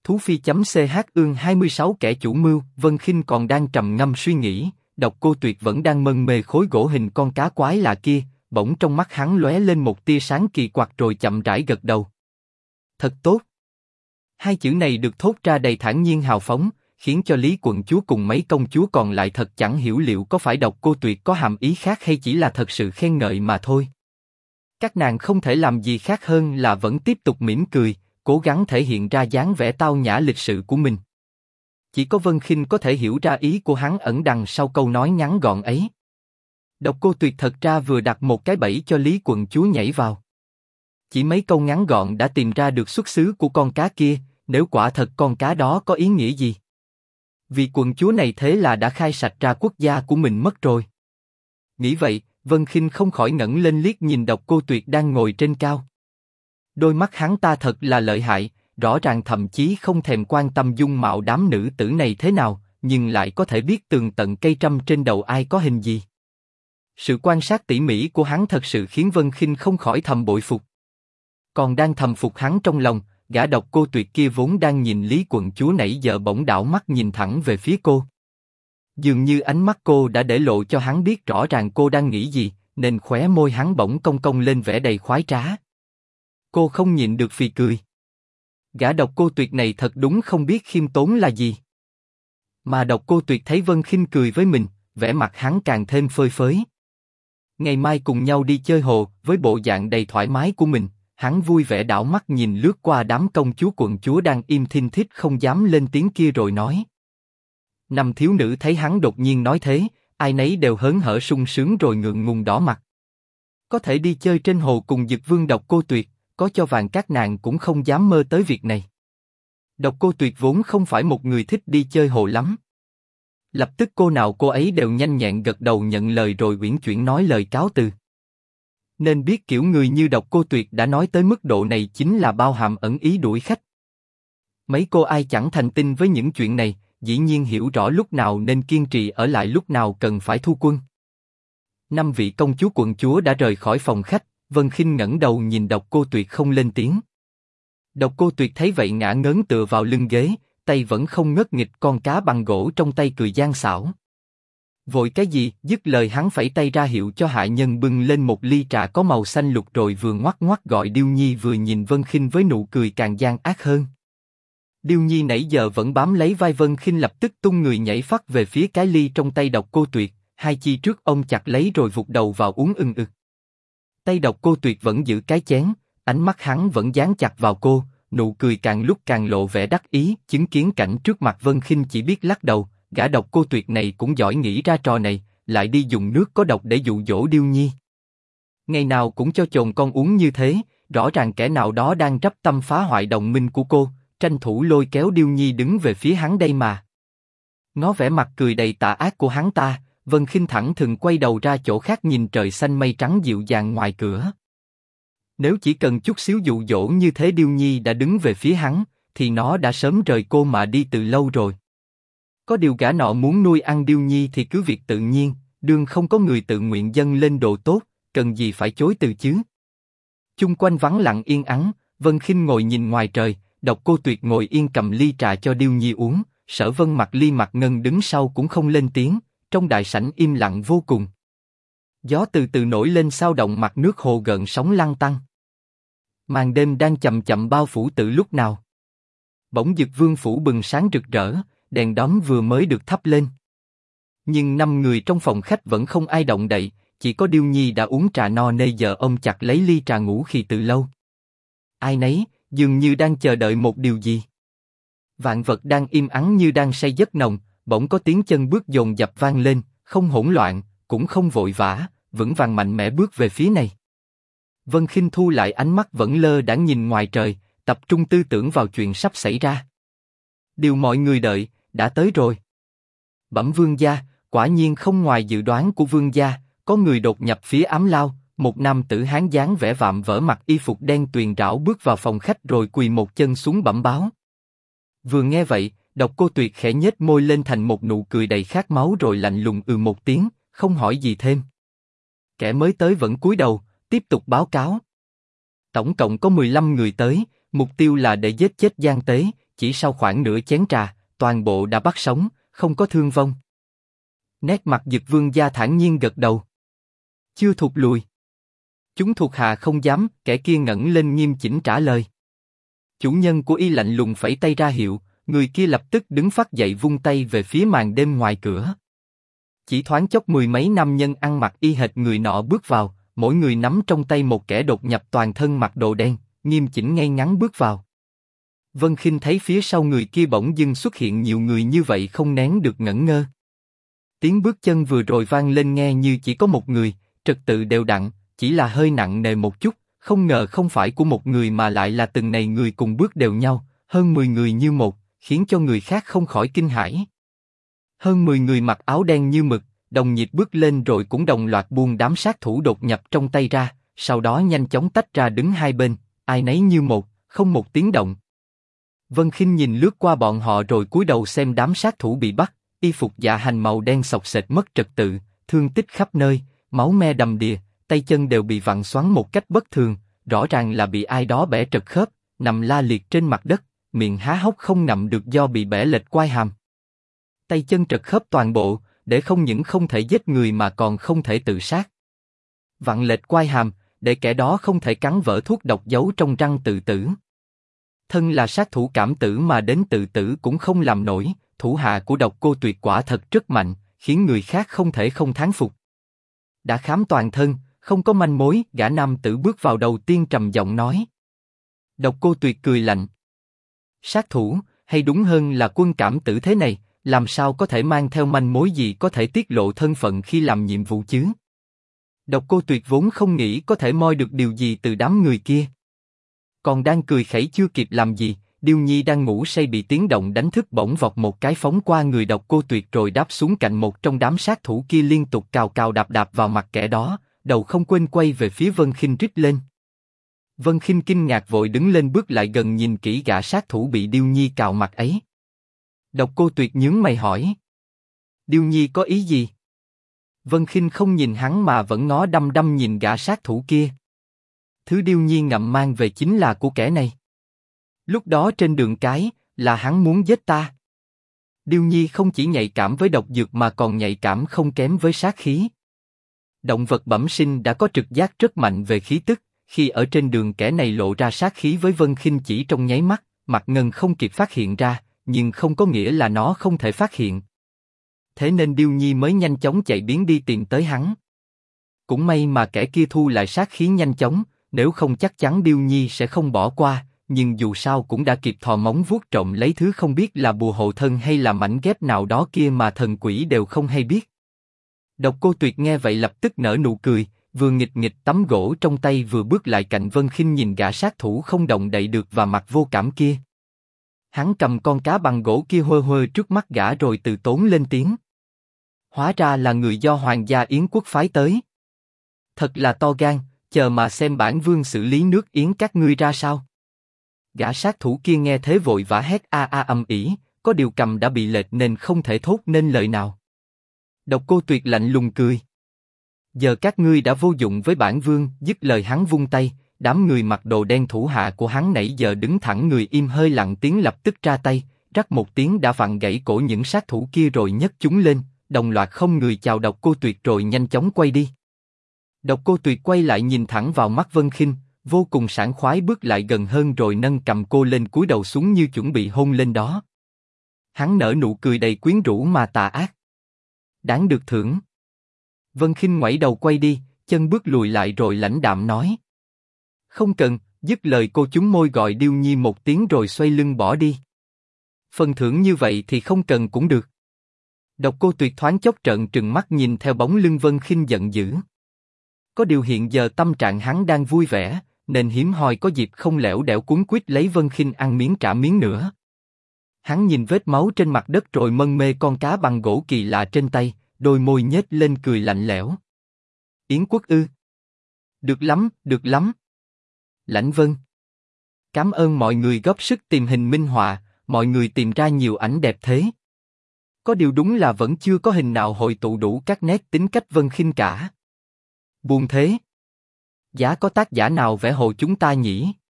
Thú Phi.ch ương 26 kẻ chủ mưu. Vân Khinh còn đang trầm ngâm suy nghĩ, Độc Cô Tuyệt vẫn đang mân mê khối gỗ hình con cá quái lạ kia, bỗng trong mắt hắn lóe lên một tia sáng kỳ quặc rồi chậm rãi gật đầu. Thật tốt. Hai chữ này được thốt ra đầy thản nhiên hào phóng, khiến cho Lý quận chúa cùng mấy công chúa còn lại thật chẳng hiểu liệu có phải Độc Cô Tuyệt có hàm ý khác hay chỉ là thật sự khen ngợi mà thôi. Các nàng không thể làm gì khác hơn là vẫn tiếp tục mỉm cười, cố gắng thể hiện ra dáng vẻ tao nhã lịch sự của mình. Chỉ có Vân Khinh có thể hiểu ra ý của hắn ẩn đằng sau câu nói ngắn gọn ấy. Độc Cô Tuyệt thật ra vừa đặt một cái bẫy cho Lý quận chúa nhảy vào. Chỉ mấy câu ngắn gọn đã tìm ra được xuất xứ của con cá kia, nếu quả thật con cá đó có ý nghĩa gì. Vì quận chúa này thế là đã khai sạch ra quốc gia của mình mất rồi. Nghĩ vậy, Vân Khinh không khỏi ngẩng lên liếc nhìn Độc Cô Tuyệt đang ngồi trên cao. Đôi mắt hắn ta thật là lợi hại, rõ ràng thậm chí không thèm quan tâm dung mạo đám nữ tử này thế nào, nhưng lại có thể biết tường tận cây trâm trên đầu ai có hình gì. Sự quan sát tỉ mỉ của hắn thật sự khiến Vân Khinh không khỏi thầm bội phục. Còn đang thầm phục hắn trong lòng, gã Độc Cô Tuyệt kia vốn đang nhìn Lý quận chúa nãy giờ bỗng đảo mắt nhìn thẳng về phía cô. Dường như ánh mắt cô đã để lộ cho hắn biết rõ ràng cô đang nghĩ gì, nên khóe môi hắn bỗng cong cong lên vẻ đầy khoái trá. Cô không nhịn được phì cười. Gã Độc Cô Tuyệt này thật đúng không biết khiêm tốn là gì. Mà Độc Cô Tuyệt thấy Vân Khinh cười với mình, vẻ mặt hắn càng thêm phơi phới. Ngày mai cùng nhau đi chơi hồ, với bộ dạng đầy thoải mái của mình, hắn vui vẻ đảo mắt nhìn lướt qua đám công chúa quận chúa đang im thinh thít không dám lên tiếng kia rồi nói. Năm thiếu nữ thấy hắn đột nhiên nói thế, ai nấy đều hớn hở sung sướng rồi ngượng ngùng đỏ mặt. Có thể đi chơi trên hồ cùng Dực Vương Độc Cô Tuyệt, có cho vàng các nàng cũng không dám mơ tới việc này. Độc Cô Tuyệt vốn không phải một người thích đi chơi hồ lắm. Lập tức cô nào cô ấy đều nhanh nhẹn gật đầu nhận lời rồi uyển chuyển nói lời cáo từ. Nên biết kiểu người như Độc Cô Tuyệt đã nói tới mức độ này chính là bao hàm ẩn ý đuổi khách. Mấy cô ai chẳng thành tinh với những chuyện này, dĩ nhiên hiểu rõ lúc nào nên kiên trì ở lại lúc nào cần phải thu quân. 5 vị công chúa quận chúa đã rời khỏi phòng khách, Vân Khinh ngẩng đầu nhìn Độc Cô Tuyệt không lên tiếng. Độc Cô Tuyệt thấy vậy ngã ngớn tựa vào lưng ghế, tay vẫn không ngớt nghịch con cá bằng gỗ trong tay cười gian xảo. Vội cái gì? Dứt lời hắn phẩy tay ra hiệu cho hạ nhân bưng lên một ly trà có màu xanh lục rồi vừa ngoắc ngoắc gọi Điêu Nhi vừa nhìn Vân Khinh với nụ cười càng gian ác hơn. Điêu Nhi nãy giờ vẫn bám lấy vai Vân Khinh lập tức tung người nhảy phắt về phía cái ly trong tay Độc Cô Tuyệt, hai chi trước ôm chặt lấy rồi vụt đầu vào uống ưng ực. Tay Độc Cô Tuyệt vẫn giữ cái chén, ánh mắt hắn vẫn dán chặt vào cô, nụ cười càng lúc càng lộ vẻ đắc ý. Chứng kiến cảnh trước mặt Vân Khinh chỉ biết lắc đầu, gã Độc Cô Tuyệt này cũng giỏi nghĩ ra trò này, lại đi dùng nước có độc để dụ dỗ Điêu Nhi. Ngày nào cũng cho chồn con uống như thế, rõ ràng kẻ nào đó đang trắp tâm phá hoại đồng minh của cô, tranh thủ lôi kéo Điêu Nhi đứng về phía hắn đây mà. Ngó vẻ mặt cười đầy tà ác của hắn ta, Vân Khinh thẳng thừng quay đầu ra chỗ khác nhìn trời xanh mây trắng dịu dàng ngoài cửa. Nếu chỉ cần chút xíu dụ dỗ như thế Điêu Nhi đã đứng về phía hắn, thì nó đã sớm rời cô mà đi từ lâu rồi. Có điều gã nọ muốn nuôi ăn Điêu Nhi thì cứ việc tự nhiên, đương không có người tự nguyện dâng lên đồ tốt, cần gì phải chối từ chứ. Chung quanh vắng lặng yên ắng, Vân Khinh ngồi nhìn ngoài trời, Độc Cô Tuyệt ngồi yên cầm ly trà cho Điêu Nhi uống, Sở Vân mặc ly mặt ngân đứng sau cũng không lên tiếng, trong đại sảnh im lặng vô cùng. Gió từ từ nổi lên xao động mặt nước hồ gợn sóng lăn tăn. Màn đêm đang chậm chậm bao phủ từ lúc nào. Bỗng Dực Vương phủ bừng sáng rực rỡ, đèn đóm vừa mới được thắp lên. Nhưng 5 người trong phòng khách vẫn không ai động đậy, chỉ có Điêu Nhi đã uống trà no nê giờ ôm chặt lấy ly trà ngủ khi từ lâu. Ai nấy dường như đang chờ đợi một điều gì. Vạn vật đang im ắng như đang say giấc nồng, bỗng có tiếng chân bước dồn dập vang lên, không hỗn loạn, cũng không vội vã, vững vàng mạnh mẽ bước về phía này. Vân Khinh thu lại ánh mắt vẫn lơ đãng nhìn ngoài trời, tập trung tư tưởng vào chuyện sắp xảy ra. Điều mọi người đợi đã tới rồi. Bẩm vương gia, quả nhiên không ngoài dự đoán của vương gia, có người đột nhập phía Ám Lao. Một nam tử hán dáng vẻ vạm vỡ mặc y phục đen tuyền rảo bước vào phòng khách rồi quỳ một chân xuống bẩm báo. Vừa nghe vậy, Độc Cô Tuyệt khẽ nhếch môi lên thành một nụ cười đầy khát máu rồi lạnh lùng một tiếng, không hỏi gì thêm. Kẻ mới tới vẫn cúi đầu, tiếp tục báo cáo. Tổng cộng có 15 người tới, mục tiêu là để giết chết Giang Tế, chỉ sau khoảng nửa chén trà, toàn bộ đã bắt sống, không có thương vong. Nét mặt Dực Vương gia thản nhiên gật đầu. Chưa thụt lùi. Chúng thuộc hạ không dám, kẻ kia ngẩng lên nghiêm chỉnh trả lời. Chủ nhân của y lạnh lùng phẩy tay ra hiệu, người kia lập tức đứng phắt dậy vung tay về phía màn đêm ngoài cửa. Chỉ thoáng chốc mười mấy nam nhân ăn mặc y hệt người nọ bước vào, mỗi người nắm trong tay một kẻ đột nhập toàn thân mặc đồ đen, nghiêm chỉnh ngay ngắn bước vào. Vân Khinh thấy phía sau người kia bỗng dưng xuất hiện nhiều người như vậy không nén được ngẩn ngơ. Tiếng bước chân vừa rồi vang lên nghe như chỉ có một người, trật tự đều đặn, chỉ là hơi nặng nề một chút, không ngờ không phải của một người mà lại là từng này người cùng bước đều nhau, hơn 10 người như một, khiến cho người khác không khỏi kinh hãi. Hơn 10 người mặc áo đen như mực, đồng nhịp bước lên rồi cũng đồng loạt buông đám sát thủ đột nhập trong tay ra, sau đó nhanh chóng tách ra đứng hai bên, ai nấy như một, không một tiếng động. Vân Khinh nhìn lướt qua bọn họ rồi cúi đầu xem đám sát thủ bị bắt, y phục dạ hành màu đen xộc xệch mất trật tự, thương tích khắp nơi, máu me đầm đìa, tay chân đều bị vặn xoắn một cách bất thường, rõ ràng là bị ai đó bẻ trật khớp, nằm la liệt trên mặt đất, miệng há hốc không ngậm được do bị bẻ lệch quai hàm. Tay chân trật khớp toàn bộ, để không những không thể giết người mà còn không thể tự sát. Vặn lệch quai hàm, để kẻ đó không thể cắn vỡ thuốc độc giấu trong răng tự tử. Thân là sát thủ cảm tử mà đến tự tử cũng không làm nổi, thủ hạ của Độc Cô Tuyệt quả thật rất mạnh, khiến người khác không thể không thán phục. Đã khám toàn thân, không có manh mối, gã nam tử bước vào đầu tiên trầm giọng nói. Độc Cô Tuyệt cười lạnh. Sát thủ, hay đúng hơn là quân cảm tử thế này, làm sao có thể mang theo manh mối gì có thể tiết lộ thân phận khi làm nhiệm vụ chứ? Độc Cô Tuyệt vốn không nghĩ có thể moi được điều gì từ đám người kia. Còn đang cười khẩy chưa kịp làm gì, Điêu Nhi đang ngủ say bị tiếng động đánh thức bỗng vọt một cái phóng qua người Độc Cô Tuyệt rồi đáp xuống cạnh một trong đám sát thủ kia liên tục cào cào đạp đạp vào mặt kẻ đó, đầu không quên quay về phía Vân Khinh rít lên. Vân Khinh kinh ngạc vội đứng lên bước lại gần nhìn kỹ gã sát thủ bị Điêu Nhi cào mặt ấy. Độc Cô Tuyệt nhướng mày hỏi. Điêu Nhi có ý gì? Vân Khinh không nhìn hắn mà vẫn ngó đăm đăm nhìn gã sát thủ kia. Thứ Điêu Nhi ngậm mang về chính là của kẻ này. Lúc đó trên đường cái, là hắn muốn giết ta. Điêu Nhi không chỉ nhạy cảm với độc dược mà còn nhạy cảm không kém với sát khí. Động vật bẩm sinh đã có trực giác rất mạnh về khí tức, khi ở trên đường kẻ này lộ ra sát khí với Vân Khinh chỉ trong nháy mắt, Mạc Ngân không kịp phát hiện ra, nhưng không có nghĩa là nó không thể phát hiện. Thế nên Điêu Nhi mới nhanh chóng chạy biến đi tìm tới hắn. Cũng may mà kẻ kia thu lại sát khí nhanh chóng, nếu không chắc chắn Điêu Nhi sẽ không bỏ qua, nhưng dù sao cũng đã kịp thò móng vuốt trộm lấy thứ không biết là bùa hộ thân hay là mảnh ghép nào đó kia mà thần quỷ đều không hay biết. Độc Cô Tuyệt nghe vậy lập tức nở nụ cười, vừa nghịch nghịch tấm gỗ trong tay vừa bước lại cạnh Vân Khinh nhìn gã sát thủ không động đậy được và mặt vô cảm kia. Hắn cầm con cá bằng gỗ kia hơ hơ trước mắt gã rồi từ tốn lên tiếng. Hóa ra là người do Hoàng gia Yến quốc phái tới. Thật là to gan, chờ mà xem bản vương xử lý nước Yến các ngươi ra sao. Gã sát thủ kia nghe thế vội vã hét a a ầm ĩ, có điều cầm đã bị lệch nên không thể thốt nên lời nào. Độc Cô Tuyệt lạnh lùng cười. Giờ các ngươi đã vô dụng với bản vương, dứt lời hắn vung tay, đám người mặc đồ đen thủ hạ của hắn nãy giờ đứng thẳng người im hơi lặng tiếng lập tức ra tay, rắc một tiếng đã vặn gãy cổ những sát thủ kia rồi nhấc chúng lên, đồng loạt không người chào Độc Cô Tuyệt rồi nhanh chóng quay đi. Độc Cô Tuyệt quay lại nhìn thẳng vào mắt Vân Khinh, vô cùng sảng khoái bước lại gần hơn rồi nâng cầm cô lên cúi đầu xuống như chuẩn bị hôn lên đó. Hắn nở nụ cười đầy quyến rũ mà tà ác. Đáng được thưởng. Vân Khinh ngoẩy đầu quay đi, chân bước lùi lại rồi lãnh đạm nói. Không cần, dứt lời cô chúng môi gọi Điêu Nhi một tiếng rồi xoay lưng bỏ đi. Phần thưởng như vậy thì không cần cũng được. Độc Cô Tuyệt thoáng chốc trợn trừng mắt nhìn theo bóng lưng Vân Khinh giận dữ. Có điều hiện giờ tâm trạng hắn đang vui vẻ, nên hiếm hoi có dịp không lẻo đẻo cuốn quýt lấy Vân Khinh ăn miếng trả miếng nữa. Hắn nhìn vết máu trên mặt đất rồi mân mê con cá bằng gỗ kỳ lạ trên tay, đôi môi nhếch lên cười lạnh lẽo. Yến quốc ư? Được lắm, được lắm. Lãnh Vân. Cảm ơn mọi người góp sức tìm hình minh họa, mọi người tìm ra nhiều ảnh đẹp thế. Có điều đúng là vẫn chưa có hình nào hội tụ đủ các nét tính cách Vân Khinh cả. Buồn thế. Giá có tác giả nào vẽ hộ chúng ta nhỉ?